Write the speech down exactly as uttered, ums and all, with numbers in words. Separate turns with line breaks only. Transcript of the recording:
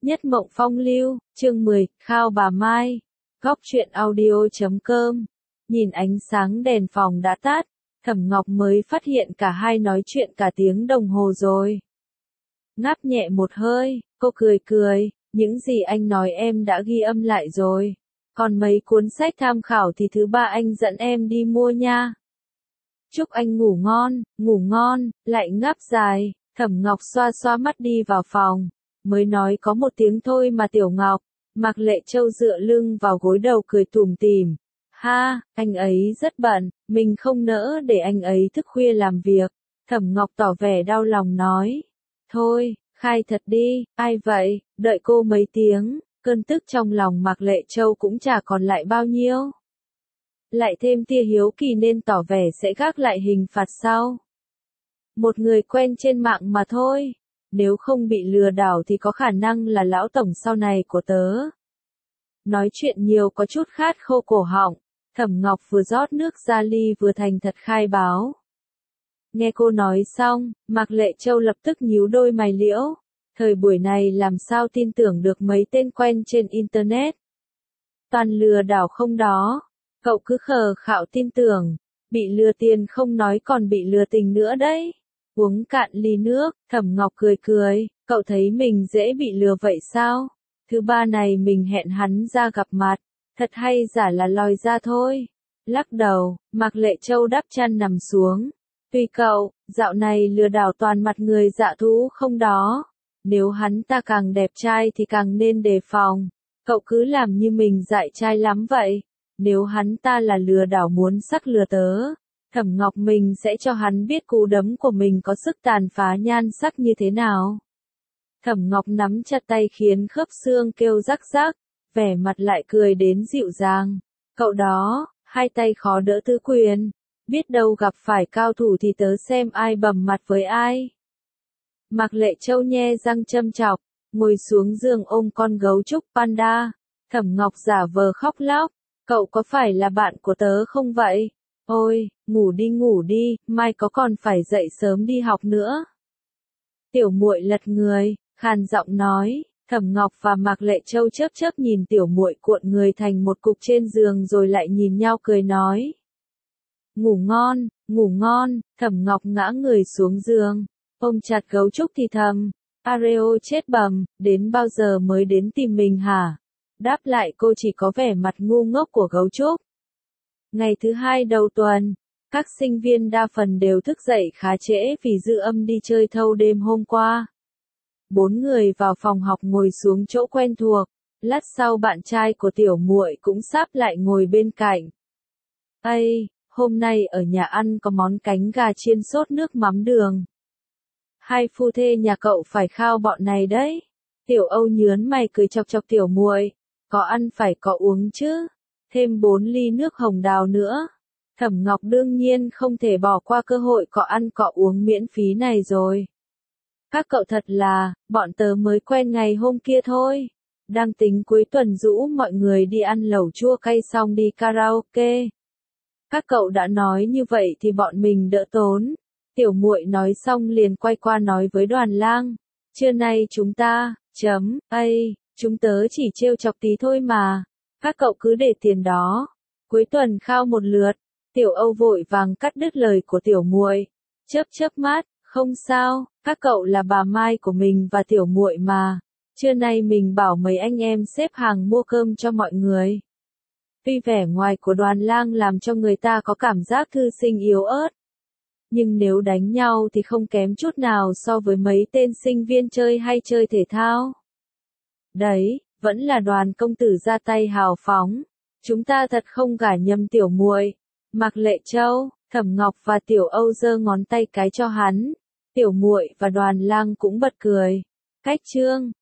Nhất mộng phong lưu, chương mười, Khao bà Mai. Góc truyện audio chấm com. Nhìn ánh sáng đèn phòng đã tắt, Thẩm Ngọc mới phát hiện cả hai nói chuyện cả tiếng đồng hồ rồi. Ngáp nhẹ một hơi, cô cười cười, những gì anh nói em đã ghi âm lại rồi. Còn mấy cuốn sách tham khảo thì thứ ba anh dẫn em đi mua nha. Chúc anh ngủ ngon, ngủ ngon, lại ngáp dài. Thẩm Ngọc xoa xoa mắt đi vào phòng. Mới nói có một tiếng thôi mà Tiểu Ngọc. Mạc Lệ Châu dựa lưng vào gối đầu cười tủm tỉm. Ha, anh ấy rất bận, mình không nỡ để anh ấy thức khuya làm việc. Thẩm Ngọc tỏ vẻ đau lòng nói. Thôi, khai thật đi, ai vậy, đợi cô mấy tiếng. Cơn tức trong lòng Mạc Lệ Châu cũng chả còn lại bao nhiêu. Lại thêm tia hiếu kỳ nên tỏ vẻ sẽ gác lại hình phạt sau. Một người quen trên mạng mà thôi. Nếu không bị lừa đảo thì có khả năng là lão tổng sau này của tớ. Nói chuyện nhiều có chút khát khô cổ họng. Thẩm Ngọc vừa rót nước ra ly vừa thành thật khai báo. Nghe cô nói xong, Mạc Lệ Châu lập tức nhíu đôi mày liễu. Thời buổi này làm sao tin tưởng được mấy tên quen trên Internet. Toàn lừa đảo không đó. Cậu cứ khờ khạo tin tưởng. Bị lừa tiền không nói còn bị lừa tình nữa đấy. Uống cạn ly nước, Thẩm Ngọc cười cười, cậu thấy mình dễ bị lừa vậy sao? Thứ ba này mình hẹn hắn ra gặp mặt, thật hay giả là lòi ra thôi. Lắc đầu, Mạc Lệ Châu đắp chăn nằm xuống. Tùy cậu, dạo này lừa đảo toàn mặt người dạ thú không đó. Nếu hắn ta càng đẹp trai thì càng nên đề phòng. Cậu cứ làm như mình dại trai lắm vậy. Nếu hắn ta là lừa đảo muốn sắc lừa tớ. Thẩm Ngọc mình sẽ cho hắn biết cú đấm của mình có sức tàn phá nhan sắc như thế nào. Thẩm Ngọc nắm chặt tay khiến khớp xương kêu rắc rắc, vẻ mặt lại cười đến dịu dàng. Cậu đó, hai tay khó đỡ tứ quyền, biết đâu gặp phải cao thủ thì tớ xem ai bầm mặt với ai. Mạc Lệ Châu nhe răng châm chọc, ngồi xuống giường ôm con gấu trúc panda. Thẩm Ngọc giả vờ khóc lóc, cậu có phải là bạn của tớ không vậy? Ôi, ngủ đi ngủ đi, mai có còn phải dậy sớm đi học nữa. Tiểu muội lật người, khàn giọng nói. Thẩm Ngọc và Mạc Lệ Châu chớp chớp nhìn tiểu muội cuộn người thành một cục trên giường rồi lại nhìn nhau cười nói. Ngủ ngon, ngủ ngon. Thẩm Ngọc ngã người xuống giường, ôm chặt gấu trúc thì thầm. Areo chết bầm, đến bao giờ mới đến tìm mình hả? Đáp lại cô chỉ có vẻ mặt ngu ngốc của gấu trúc. Ngày thứ hai đầu tuần, các sinh viên đa phần đều thức dậy khá trễ vì dư âm đi chơi thâu đêm hôm qua. Bốn người vào phòng học ngồi xuống chỗ quen thuộc, lát sau bạn trai của tiểu muội cũng sắp lại ngồi bên cạnh. Ây, hôm nay ở nhà ăn có món cánh gà chiên sốt nước mắm đường. Hai phu thê nhà cậu phải khao bọn này đấy. Tiểu Âu nhớn mày cười chọc chọc tiểu muội, có ăn phải có uống chứ. Thêm bốn ly nước hồng đào nữa. Thẩm Ngọc đương nhiên không thể bỏ qua cơ hội có ăn có uống miễn phí này rồi. Các cậu thật là, bọn tớ mới quen ngày hôm kia thôi. Đang tính cuối tuần rủ mọi người đi ăn lẩu chua cay xong đi karaoke. Các cậu đã nói như vậy thì bọn mình đỡ tốn. Tiểu muội nói xong liền quay qua nói với Đoàn Lang. Trưa nay chúng ta, chấm, ây, chúng tớ chỉ trêu chọc tí thôi mà. Các cậu cứ để tiền đó. Cuối tuần khao một lượt. Tiểu Âu vội vàng cắt đứt lời của tiểu muội. Chớp chớp mắt, không sao, các cậu là bà Mai của mình và tiểu muội mà. Trưa nay mình bảo mấy anh em xếp hàng mua cơm cho mọi người. Tuy vẻ ngoài của Đoàn Lang làm cho người ta có cảm giác thư sinh yếu ớt. Nhưng nếu đánh nhau thì không kém chút nào so với mấy tên sinh viên chơi hay chơi thể thao. Đấy. Vẫn là Đoàn công tử ra tay hào phóng. Chúng ta thật không gả nhầm tiểu muội. Mạc Lệ Châu, Thẩm Ngọc và Tiểu Âu giơ ngón tay cái cho hắn. Tiểu muội và Đoàn Lang cũng bật cười. Cách chương